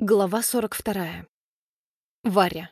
Глава 42. Варя.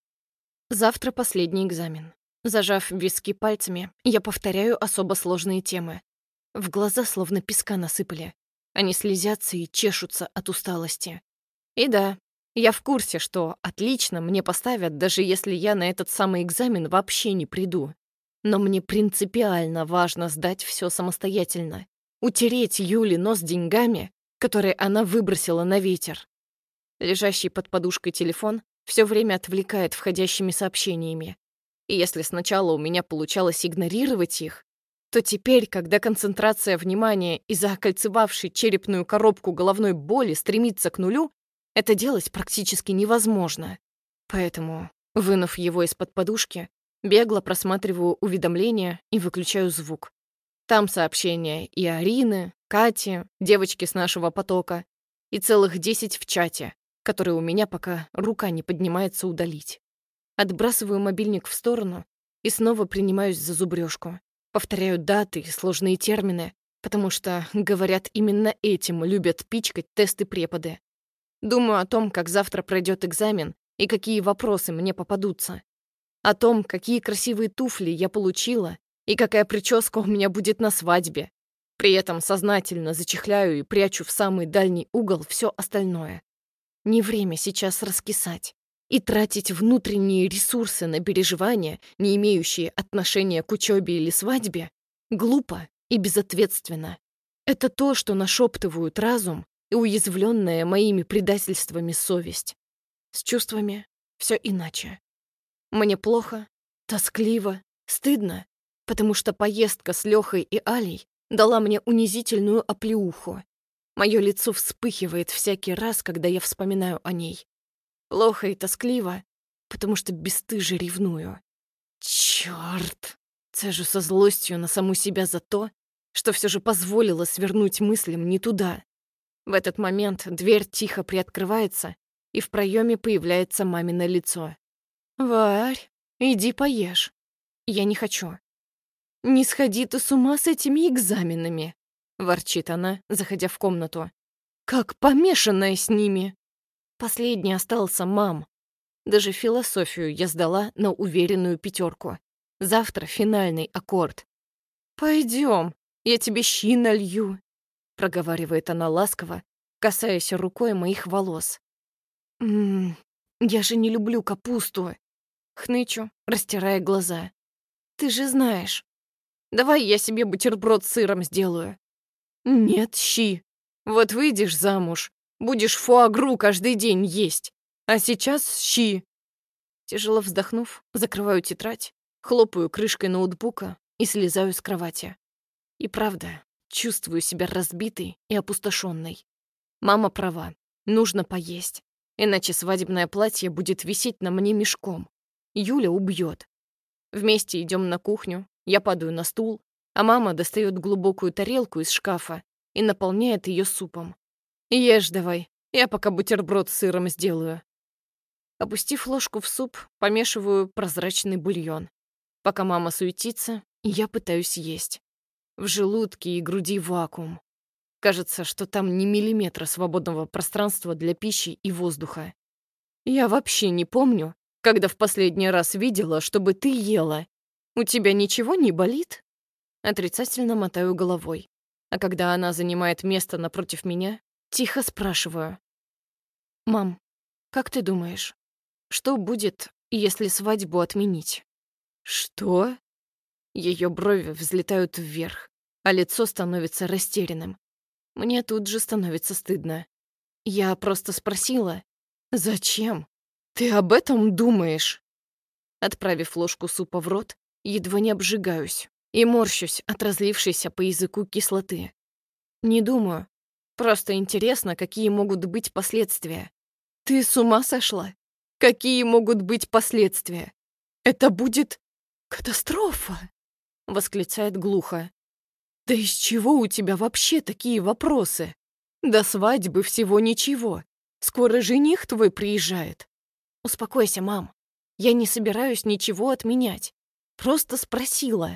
Завтра последний экзамен. Зажав виски пальцами, я повторяю особо сложные темы. В глаза словно песка насыпали. Они слезятся и чешутся от усталости. И да, я в курсе, что отлично мне поставят, даже если я на этот самый экзамен вообще не приду. Но мне принципиально важно сдать все самостоятельно. Утереть Юле нос деньгами, которые она выбросила на ветер. Лежащий под подушкой телефон все время отвлекает входящими сообщениями. И если сначала у меня получалось игнорировать их, то теперь, когда концентрация внимания из-за окольцевавшей черепную коробку головной боли стремится к нулю, это делать практически невозможно. Поэтому, вынув его из-под подушки, бегло просматриваю уведомления и выключаю звук. Там сообщения и Арины, Кати, девочки с нашего потока, и целых 10 в чате, который у меня пока рука не поднимается удалить. Отбрасываю мобильник в сторону и снова принимаюсь за зубрёжку. Повторяю даты и сложные термины, потому что, говорят, именно этим любят пичкать тесты-преподы. Думаю о том, как завтра пройдет экзамен и какие вопросы мне попадутся. О том, какие красивые туфли я получила и какая прическа у меня будет на свадьбе. При этом сознательно зачехляю и прячу в самый дальний угол все остальное. Не время сейчас раскисать и тратить внутренние ресурсы на переживания, не имеющие отношения к учебе или свадьбе, глупо и безответственно. Это то, что нашептывают разум и уязвленная моими предательствами совесть. С чувствами все иначе. Мне плохо, тоскливо, стыдно, потому что поездка с Лехой и Алей дала мне унизительную оплеуху. Мое лицо вспыхивает всякий раз, когда я вспоминаю о ней. Плохо и тоскливо, потому что бесстыже ревную. Чёрт! Цежу со злостью на саму себя за то, что все же позволила свернуть мыслям не туда. В этот момент дверь тихо приоткрывается, и в проеме появляется мамино лицо. «Варь, иди поешь. Я не хочу». «Не сходи ты с ума с этими экзаменами», — ворчит она, заходя в комнату. «Как помешанная с ними!» Последний остался, мам. Даже философию я сдала на уверенную 5. Завтра финальный аккорд. «Пойдем, я тебе щи налью», — проговаривает она ласково, касаясь рукой моих волос. Я же не люблю капусту», — хнычу, растирая глаза. «Ты же знаешь. Давай я себе бутерброд с сыром сделаю». «Нет, щи. Вот выйдешь замуж, будешь фуагру каждый день есть. А сейчас щи». Тяжело вздохнув, закрываю тетрадь, хлопаю крышкой ноутбука и слезаю с кровати. И правда, чувствую себя разбитой и опустошенной. Мама права, нужно поесть, иначе свадебное платье будет висеть на мне мешком. Юля убьет. Вместе идем на кухню, я падаю на стул, а мама достает глубокую тарелку из шкафа и наполняет ее супом. «Ешь давай, я пока бутерброд с сыром сделаю». Опустив ложку в суп, помешиваю прозрачный бульон. Пока мама суетится, я пытаюсь есть. В желудке и груди вакуум. Кажется, что там ни миллиметра свободного пространства для пищи и воздуха. Я вообще не помню, когда в последний раз видела, чтобы ты ела. У тебя ничего не болит? Отрицательно мотаю головой. А когда она занимает место напротив меня, тихо спрашиваю. «Мам, как ты думаешь, что будет, если свадьбу отменить?» «Что?» Ее брови взлетают вверх, а лицо становится растерянным. Мне тут же становится стыдно. Я просто спросила, «Зачем? Ты об этом думаешь?» Отправив ложку супа в рот, едва не обжигаюсь и морщусь от разлившейся по языку кислоты. Не думаю. Просто интересно, какие могут быть последствия. «Ты с ума сошла? Какие могут быть последствия? Это будет катастрофа!» — восклицает глухо. «Да из чего у тебя вообще такие вопросы? До свадьбы всего ничего. Скоро жених твой приезжает». «Успокойся, мам. Я не собираюсь ничего отменять. Просто спросила».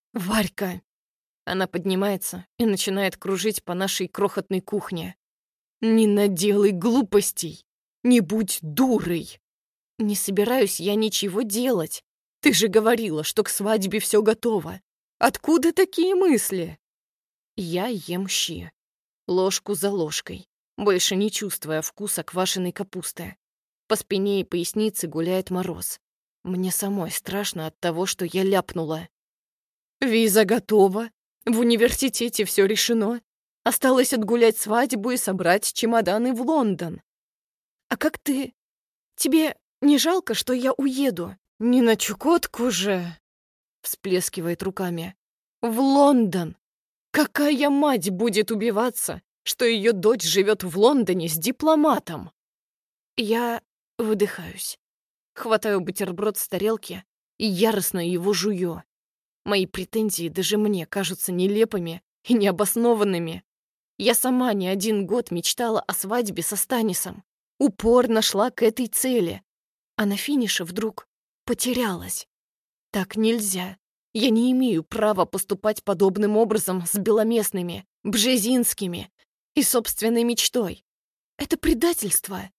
«Варька!» Она поднимается и начинает кружить по нашей крохотной кухне. Не наделай глупостей. Не будь дурой. Не собираюсь я ничего делать. Ты же говорила, что к свадьбе все готово. Откуда такие мысли? Я ем щи. Ложку за ложкой, больше не чувствуя вкуса квашеной капусты. По спине и пояснице гуляет мороз. Мне самой страшно от того, что я ляпнула. Виза готова. В университете все решено. Осталось отгулять свадьбу и собрать чемоданы в Лондон. А как ты? Тебе не жалко, что я уеду? Не на Чукотку же, всплескивает руками. В Лондон. Какая мать будет убиваться, что ее дочь живет в Лондоне с дипломатом? Я выдыхаюсь. Хватаю бутерброд с тарелки и яростно его жую. Мои претензии даже мне кажутся нелепыми и необоснованными. Я сама не один год мечтала о свадьбе со Станисом. Упорно шла к этой цели. А на финише вдруг потерялась. Так нельзя. Я не имею права поступать подобным образом с беломестными, бжезинскими и собственной мечтой. Это предательство.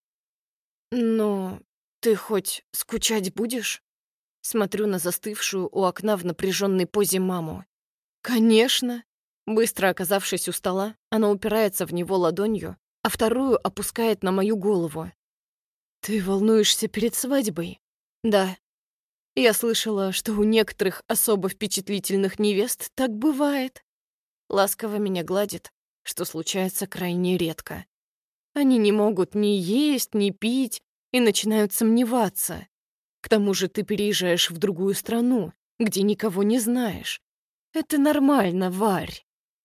Но ты хоть скучать будешь? Смотрю на застывшую у окна в напряженной позе маму. Конечно. Быстро оказавшись у стола, она упирается в него ладонью, а вторую опускает на мою голову. Ты волнуешься перед свадьбой? Да. Я слышала, что у некоторых особо впечатлительных невест так бывает. Ласково меня гладит, что случается крайне редко. Они не могут ни есть, ни пить и начинают сомневаться. К тому же ты переезжаешь в другую страну, где никого не знаешь. Это нормально, Варь.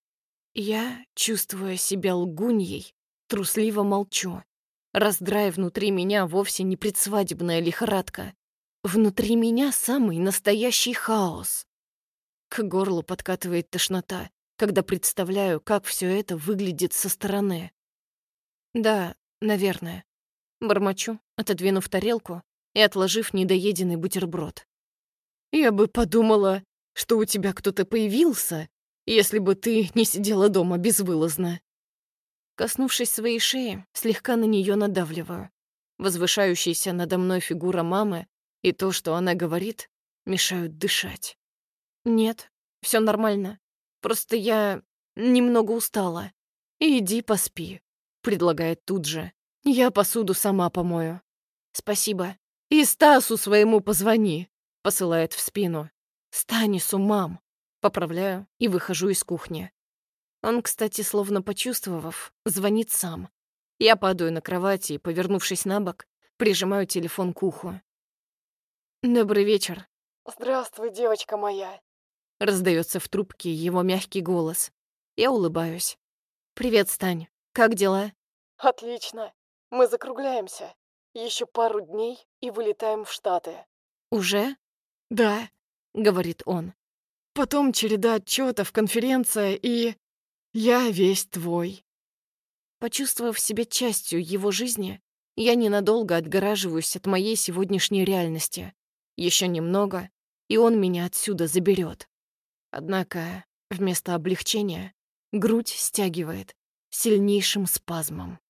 Я, чувствуя себя лгуньей, трусливо молчу. Раздрай внутри меня вовсе не предсвадебная лихорадка. Внутри меня самый настоящий хаос. К горлу подкатывает тошнота, когда представляю, как все это выглядит со стороны. Да, наверное. Бормочу, отодвинув тарелку и отложив недоеденный бутерброд. Я бы подумала, что у тебя кто-то появился, если бы ты не сидела дома безвылазно. Коснувшись своей шеи, слегка на нее надавливаю. Возвышающаяся надо мной фигура мамы и то, что она говорит, мешают дышать. Нет, все нормально. Просто я немного устала. Иди поспи, предлагает тут же. Я посуду сама помою. Спасибо. И Стасу своему позвони, посылает в спину. Станису, мам. Поправляю и выхожу из кухни. Он, кстати, словно почувствовав, звонит сам. Я падаю на кровати и, повернувшись на бок, прижимаю телефон к уху. «Добрый вечер». «Здравствуй, девочка моя». Раздается в трубке его мягкий голос. Я улыбаюсь. «Привет, Стань. Как дела?» «Отлично. Мы закругляемся. Еще пару дней и вылетаем в Штаты». «Уже?» «Да», — говорит он. «Потом череда отчетов, конференция и... я весь твой». Почувствовав себя частью его жизни, я ненадолго отгораживаюсь от моей сегодняшней реальности. Еще немного, и он меня отсюда заберет. Однако вместо облегчения грудь стягивает сильнейшим спазмом.